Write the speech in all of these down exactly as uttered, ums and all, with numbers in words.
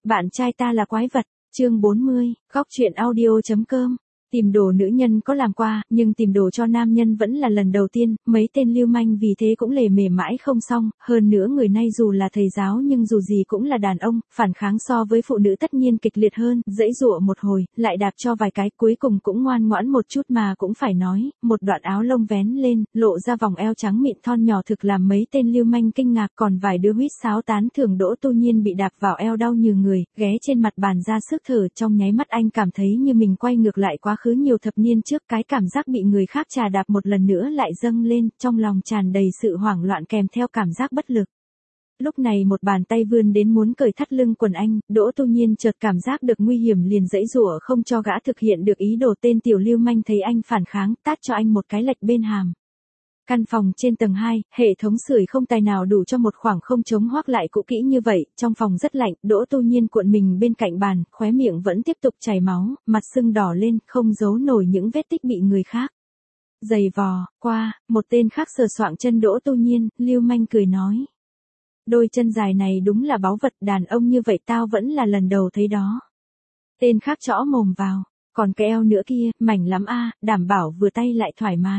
Bạn trai ta là quái vật, chương bốn mươi, góc truyện audio.com. Tìm đồ nữ nhân có làm qua, nhưng tìm đồ cho nam nhân vẫn là lần đầu tiên, mấy tên lưu manh vì thế cũng lề mề mãi không xong, hơn nữa người này dù là thầy giáo nhưng dù gì cũng là đàn ông, phản kháng so với phụ nữ tất nhiên kịch liệt hơn, giãy giụa một hồi, lại đạp cho vài cái, cuối cùng cũng ngoan ngoãn một chút mà cũng phải nói, một đoạn áo lông vén lên, lộ ra vòng eo trắng mịn thon nhỏ thực làm mấy tên lưu manh kinh ngạc, còn vài đứa huýt sáo tán thưởng Đỗ Tu Nhiên bị đạp vào eo đau như người, ghé trên mặt bàn ra sức thở, trong nháy mắt anh cảm thấy như mình quay ngược lại quá khứ nhiều thập niên trước, cái cảm giác bị người khác trà đạp một lần nữa lại dâng lên, trong lòng tràn đầy sự hoảng loạn kèm theo cảm giác bất lực. Lúc này một bàn tay vươn đến muốn cởi thắt lưng quần anh, Đỗ Tu Nhiên chợt cảm giác được nguy hiểm liền giãy giụa không cho gã thực hiện được ý đồ, tên tiểu lưu manh thấy anh phản kháng, tát cho anh một cái lệch bên hàm. Căn phòng trên tầng hai, hệ thống sưởi không tài nào đủ cho một khoảng không trống hoác lại cũ kỹ như vậy, trong phòng rất lạnh, Đỗ Tu Nhiên cuộn mình bên cạnh bàn, khóe miệng vẫn tiếp tục chảy máu, mặt sưng đỏ lên, không giấu nổi những vết tích bị người khác giày vò qua. Một tên khác sờ soạng chân Đỗ Tu Nhiên, lưu manh cười nói: "Đôi chân dài này đúng là báu vật, đàn ông như vậy tao vẫn là lần đầu thấy đó." Tên khác chõ mồm vào: "Còn cái eo nữa kia, mảnh lắm a, đảm bảo vừa tay lại thoải mái."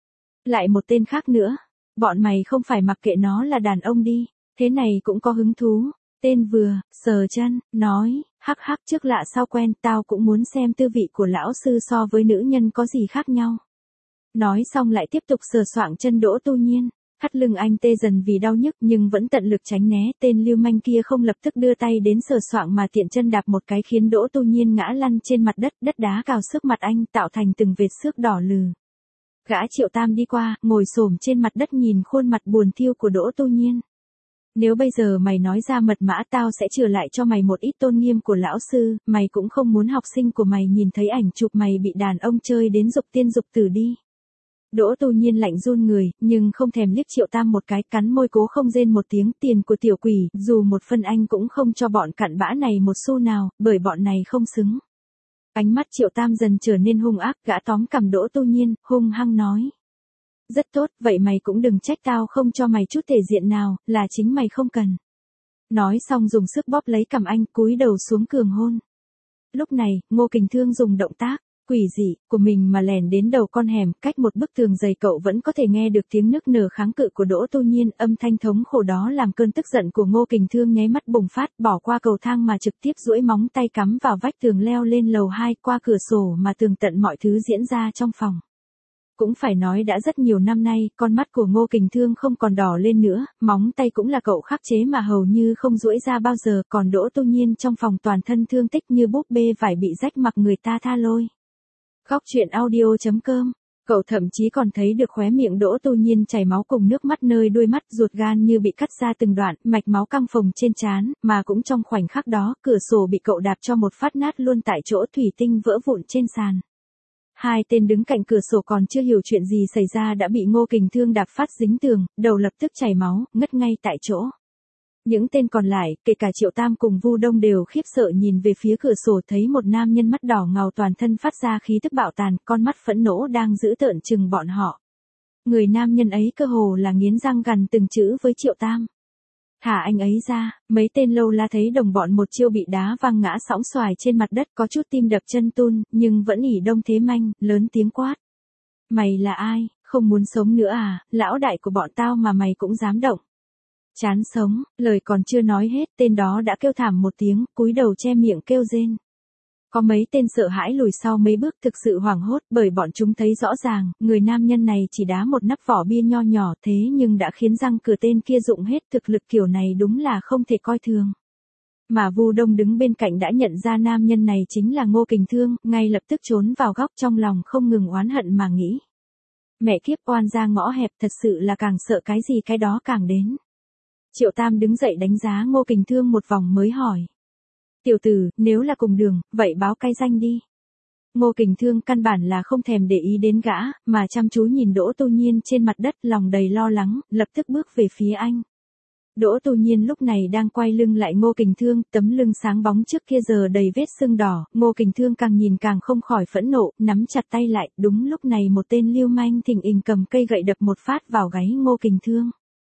Lại một tên khác nữa: "Bọn mày không phải mặc kệ nó là đàn ông đi, thế này cũng có hứng thú." Tên vừa sờ chân, nói: "Hắc hắc, trước lạ sau quen, tao cũng muốn xem tư vị của lão sư so với nữ nhân có gì khác nhau." Nói xong lại tiếp tục sờ soạng chân Đỗ Tu Nhiên. Thắt lưng anh tê dần vì đau nhức nhưng vẫn tận lực tránh né, tên lưu manh kia không lập tức đưa tay đến sờ soạng mà tiện chân đạp một cái khiến Đỗ Tu Nhiên ngã lăn trên mặt đất, đất đá cào xước mặt anh tạo thành từng vệt xước đỏ lừ. Gã Triệu Tam đi qua, ngồi xổm trên mặt đất nhìn khuôn mặt buồn thiu của Đỗ Tu Nhiên. "Nếu bây giờ mày nói ra mật mã tao sẽ chừa lại cho mày một ít tôn nghiêm của lão sư, mày cũng không muốn học sinh của mày nhìn thấy ảnh chụp mày bị đàn ông chơi đến dục tiên dục tử đi." Đỗ Tu Nhiên lạnh run người, nhưng không thèm liếc Triệu Tam một cái, cắn môi cố không rên một tiếng, tiền của tiểu quỷ, dù một phân anh cũng không cho bọn cặn bã này một xu nào, bởi bọn này không xứng. Ánh mắt Triệu Tam dần trở nên hung ác, gã tóm cằm Đỗ Tu Nhiên, hung hăng nói: "Rất tốt, vậy mày cũng đừng trách tao không cho mày chút thể diện nào, là chính mày không cần." Nói xong dùng sức bóp lấy cằm anh, cúi đầu xuống cường hôn. Lúc này, Ngô Kình Thương dùng động tác quỷ dị của mình mà lèn đến đầu con hẻm, cách một bức tường dày cậu vẫn có thể nghe được tiếng nức nở kháng cự của Đỗ Tu Nhiên, âm thanh thống khổ đó làm cơn tức giận của Ngô Kình Thương nháy mắt bùng phát, bỏ qua cầu thang mà trực tiếp duỗi móng tay cắm vào vách tường leo lên lầu hai, qua cửa sổ mà tường tận mọi thứ diễn ra trong phòng. Cũng phải nói đã rất nhiều năm nay, con mắt của Ngô Kình Thương không còn đỏ lên nữa, móng tay cũng là cậu khắc chế mà hầu như không duỗi ra bao giờ, còn Đỗ Tu Nhiên trong phòng toàn thân thương tích như búp bê vải bị rách mặc người ta tha lôi. Góc truyện audio.com. Cậu thậm chí còn thấy được khóe miệng Đỗ Tu Nhiên chảy máu cùng nước mắt nơi đuôi mắt, ruột gan như bị cắt ra từng đoạn, mạch máu căng phồng trên trán, mà cũng trong khoảnh khắc đó, cửa sổ bị cậu đạp cho một phát nát luôn tại chỗ, thủy tinh vỡ vụn trên sàn. Hai tên đứng cạnh cửa sổ còn chưa hiểu chuyện gì xảy ra đã bị Ngô Kình Thương đạp phát dính tường, đầu lập tức chảy máu, ngất ngay tại chỗ. Những tên còn lại, kể cả Triệu Tam cùng Vu Đông đều khiếp sợ nhìn về phía cửa sổ, thấy một nam nhân mắt đỏ ngầu toàn thân phát ra khí tức bạo tàn, con mắt phẫn nộ đang giữ tợn chừng bọn họ. Người nam nhân ấy cơ hồ là nghiến răng gằn từng chữ với Triệu Tam: "Thả anh ấy ra." Mấy tên lâu la thấy đồng bọn một chiêu bị đá văng ngã sõng xoài trên mặt đất, có chút tim đập chân tun, nhưng vẫn ỷ đông thế manh, lớn tiếng quát: "Mày là ai, không muốn sống nữa à, lão đại của bọn tao mà mày cũng dám động. Chán sống." Lời còn chưa nói hết, tên đó đã kêu thảm một tiếng, cúi đầu che miệng kêu rên. Có mấy tên sợ hãi lùi sau mấy bước, thực sự hoảng hốt, bởi bọn chúng thấy rõ ràng, người nam nhân này chỉ đá một nắp vỏ bia nho nhỏ thế nhưng đã khiến răng cửa tên kia rụng hết, thực lực kiểu này đúng là không thể coi thường. Mà Vu Đông đứng bên cạnh đã nhận ra nam nhân này chính là Ngô Kình Thương, ngay lập tức trốn vào góc, trong lòng không ngừng oán hận mà nghĩ: mẹ kiếp, oan ra ngõ hẹp, thật sự là càng sợ cái gì cái đó càng đến. Triệu Tam đứng dậy đánh giá Ngô Kình Thương một vòng mới hỏi: "Tiểu tử, nếu là cùng đường, vậy báo cái danh đi." Ngô Kình Thương căn bản là không thèm để ý đến gã, mà chăm chú nhìn Đỗ Tu Nhiên trên mặt đất, lòng đầy lo lắng, lập tức bước về phía anh. Đỗ Tu Nhiên lúc này đang quay lưng lại Ngô Kình Thương, tấm lưng sáng bóng trước kia giờ đầy vết sưng đỏ, Ngô Kình Thương càng nhìn càng không khỏi phẫn nộ, nắm chặt tay lại, đúng lúc này một tên lưu manh thình lình cầm cây gậy đập một phát vào gáy Ngô Kình Thương.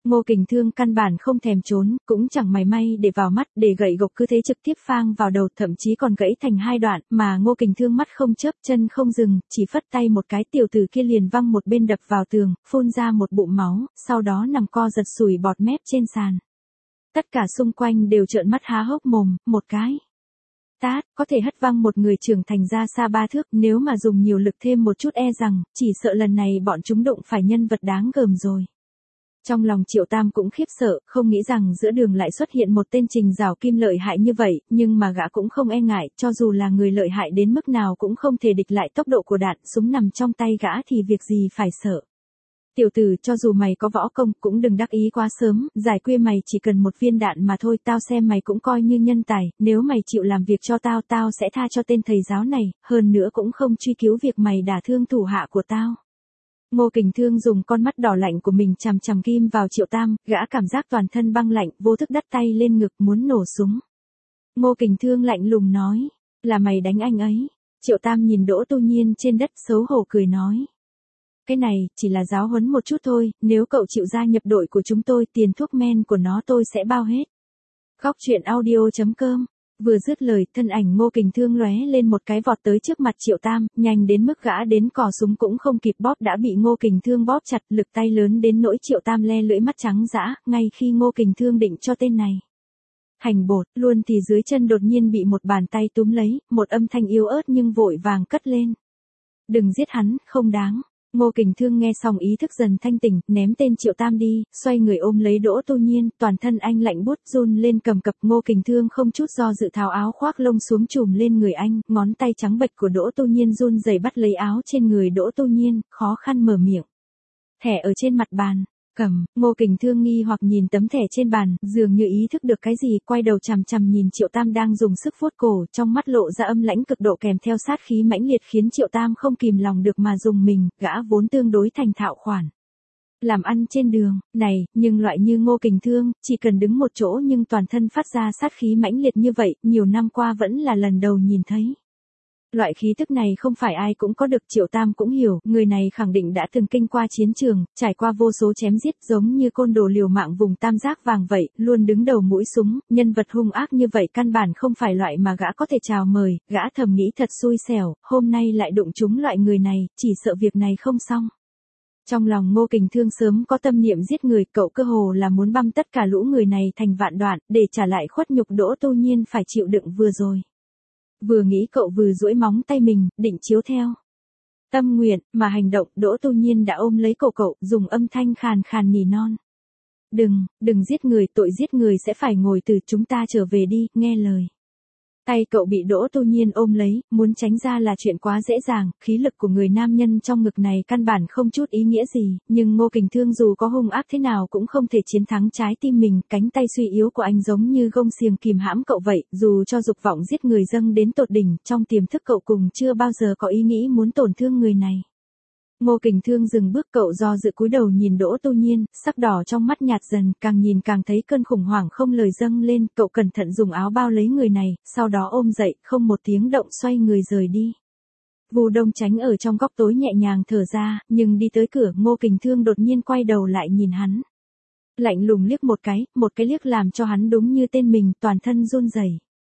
Ngô Kình Thương căn bản không thèm trốn, cũng chẳng mảy may để vào mắt, để gậy gộc cứ thế trực tiếp phang vào đầu, thậm chí còn gãy thành hai đoạn, mà Ngô Kình Thương mắt không chớp, chân không dừng, chỉ phất tay một cái, tiểu tử kia liền văng một bên đập vào tường, phun ra một bụng máu, sau đó nằm co giật sủi bọt mép trên sàn. Tất cả xung quanh đều trợn mắt há hốc mồm, một cái tát, có thể hất văng một người trưởng thành ra xa ba thước, nếu mà dùng nhiều lực thêm một chút e rằng, chỉ sợ lần này bọn chúng đụng phải nhân vật đáng gờm rồi. Trong lòng Triệu Tam cũng khiếp sợ, không nghĩ rằng giữa đường lại xuất hiện một tên Trình Giảo Kim lợi hại như vậy, nhưng mà gã cũng không e ngại, cho dù là người lợi hại đến mức nào cũng không thể địch lại tốc độ của đạn, súng nằm trong tay gã thì việc gì phải sợ. Tiểu tử, cho dù mày có võ công cũng đừng đắc ý quá sớm, giải khuya mày chỉ cần một viên đạn mà thôi, tao xem mày cũng coi như nhân tài, nếu mày chịu làm việc cho tao, tao sẽ tha cho tên thầy giáo này, hơn nữa cũng không truy cứu việc mày đả thương thủ hạ của tao. Ngô Kình Thương dùng con mắt đỏ lạnh của mình chằm chằm ghim vào Triệu Tam, gã cảm giác toàn thân băng lạnh, vô thức đắt tay lên ngực muốn nổ súng. Ngô Kình Thương lạnh lùng nói, là mày đánh anh ấy. Triệu Tam nhìn Đỗ Tu Nhiên trên đất xấu hổ cười nói. Cái này, chỉ là giáo huấn một chút thôi, nếu cậu chịu gia nhập đội của chúng tôi, tiền thuốc men của nó tôi sẽ bao hết. Góc truyện audio chấm com. Vừa dứt lời, thân ảnh Ngô Kình Thương lóe lên một cái vọt tới trước mặt Triệu Tam, nhanh đến mức gã đến cò súng cũng không kịp bóp đã bị Ngô Kình Thương bóp chặt, lực tay lớn đến nỗi Triệu Tam le lưỡi mắt trắng dã, ngay khi Ngô Kình Thương định cho tên này hành bột, luôn thì dưới chân đột nhiên bị một bàn tay túm lấy, một âm thanh yếu ớt nhưng vội vàng cất lên. Đừng giết hắn, không đáng. Ngô Kình Thương nghe xong ý thức dần thanh tỉnh, ném tên Triệu Tam đi, xoay người ôm lấy Đỗ Tu Nhiên, toàn thân anh lạnh buốt run lên cầm cập. Ngô Kình Thương không chút do dự tháo áo khoác lông xuống trùm lên người anh, ngón tay trắng bệch của Đỗ Tu Nhiên run rẩy bắt lấy áo trên người Đỗ Tu Nhiên, khó khăn mở miệng. Thẻ ở trên mặt bàn. Cầm, Ngô Kình Thương nghi hoặc nhìn tấm thẻ trên bàn, dường như ý thức được cái gì, quay đầu chằm chằm nhìn Triệu Tam đang dùng sức vuốt cổ, trong mắt lộ ra âm lãnh cực độ kèm theo sát khí mãnh liệt khiến Triệu Tam không kìm lòng được mà dùng mình, gã vốn tương đối thành thạo khoản làm ăn trên đường, này, nhưng loại như Ngô Kình Thương, chỉ cần đứng một chỗ nhưng toàn thân phát ra sát khí mãnh liệt như vậy, nhiều năm qua vẫn là lần đầu nhìn thấy. Loại khí tức này không phải ai cũng có được, Triệu Tam cũng hiểu, người này khẳng định đã từng kinh qua chiến trường, trải qua vô số chém giết giống như côn đồ liều mạng vùng tam giác vàng vậy, luôn đứng đầu mũi súng, nhân vật hung ác như vậy căn bản không phải loại mà gã có thể chào mời, gã thầm nghĩ thật xui xẻo, hôm nay lại đụng trúng loại người này, chỉ sợ việc này không xong. Trong lòng Ngô Kình Thương sớm có tâm niệm giết người, cậu cơ hồ là muốn băm tất cả lũ người này thành vạn đoạn, để trả lại khuất nhục Đỗ Tu Nhiên phải chịu đựng vừa rồi. Vừa nghĩ cậu vừa duỗi móng tay mình, định chiếu theo tâm nguyện, mà hành động, Đỗ Tu Nhiên đã ôm lấy cổ cậu, dùng âm thanh khàn khàn nỉ non. Đừng, đừng giết người, tội giết người sẽ phải ngồi từ, chúng ta trở về đi, nghe lời. Tay cậu bị Đỗ Tu Nhiên ôm lấy, muốn tránh ra là chuyện quá dễ dàng, khí lực của người nam nhân trong ngực này căn bản không chút ý nghĩa gì, nhưng Ngô Kình Thương dù có hung ác thế nào cũng không thể chiến thắng trái tim mình, cánh tay suy yếu của anh giống như gông xiềng kìm hãm cậu vậy, dù cho dục vọng giết người dâng đến tột đỉnh, trong tiềm thức cậu cùng chưa bao giờ có ý nghĩ muốn tổn thương người này. Ngô Kình Thương dừng bước, cậu do dự cúi đầu nhìn Đỗ Tu Nhiên, sắc đỏ trong mắt nhạt dần, càng nhìn càng thấy cơn khủng hoảng không lời dâng lên, cậu cẩn thận dùng áo bao lấy người này, sau đó ôm dậy, không một tiếng động xoay người rời đi. Vu Đông tránh ở trong góc tối nhẹ nhàng thở ra, nhưng đi tới cửa, Ngô Kình Thương đột nhiên quay đầu lại nhìn hắn. Lạnh lùng liếc một cái, một cái liếc làm cho hắn đúng như tên mình, toàn thân run rẩy.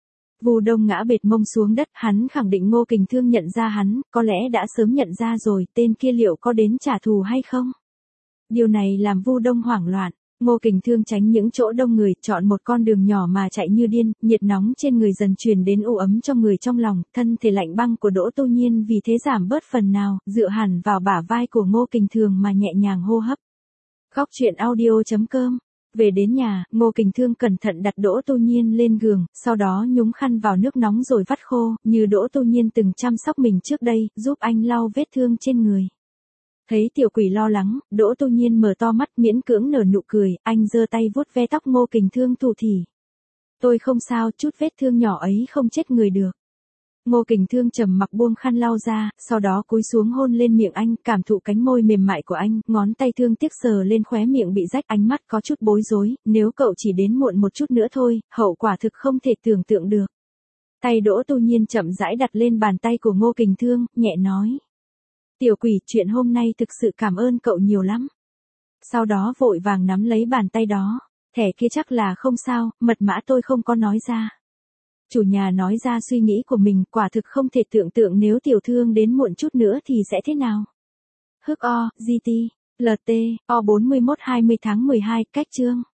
Vu Đông ngã bệt mông xuống đất, hắn khẳng định Ngô Kình Thương nhận ra hắn, có lẽ đã sớm nhận ra rồi, tên kia liệu có đến trả thù hay không? Điều này làm Vu Đông hoảng loạn, Ngô Kình Thương tránh những chỗ đông người, chọn một con đường nhỏ mà chạy như điên, nhiệt nóng trên người dần truyền đến u ấm cho người trong lòng, thân thể lạnh băng của Đỗ Tu Nhiên vì thế giảm bớt phần nào, dựa hẳn vào bả vai của Ngô Kình Thương mà nhẹ nhàng hô hấp. Góc truyện audio chấm com. Về đến nhà, Ngô Kình Thương cẩn thận đặt Đỗ Tu Nhiên lên giường, sau đó nhúng khăn vào nước nóng rồi vắt khô, như Đỗ Tu Nhiên từng chăm sóc mình trước đây, giúp anh lau vết thương trên người. Thấy tiểu quỷ lo lắng, Đỗ Tu Nhiên mở to mắt miễn cưỡng nở nụ cười, anh giơ tay vuốt ve tóc Ngô Kình Thương thủ thỉ. Tôi không sao, chút vết thương nhỏ ấy không chết người được. Ngô Kình Thương trầm mặc buông khăn lau ra, sau đó cúi xuống hôn lên miệng anh, cảm thụ cánh môi mềm mại của anh, ngón tay thương tiếc sờ lên khóe miệng bị rách, ánh mắt có chút bối rối, nếu cậu chỉ đến muộn một chút nữa thôi, hậu quả thực không thể tưởng tượng được. Tay Đỗ Tu Nhiên chậm rãi đặt lên bàn tay của Ngô Kình Thương, nhẹ nói. Tiểu quỷ, chuyện hôm nay thực sự cảm ơn cậu nhiều lắm. Sau đó vội vàng nắm lấy bàn tay đó. Thẻ kia chắc là không sao, mật mã tôi không có nói ra. Chủ nhà nói ra suy nghĩ của mình, quả thực không thể tưởng tượng nếu tiểu thương đến muộn chút nữa thì sẽ thế nào. Hức O, giê tê, lờ tê, O bốn mươi mốt hai mươi tháng mười hai, cách chương.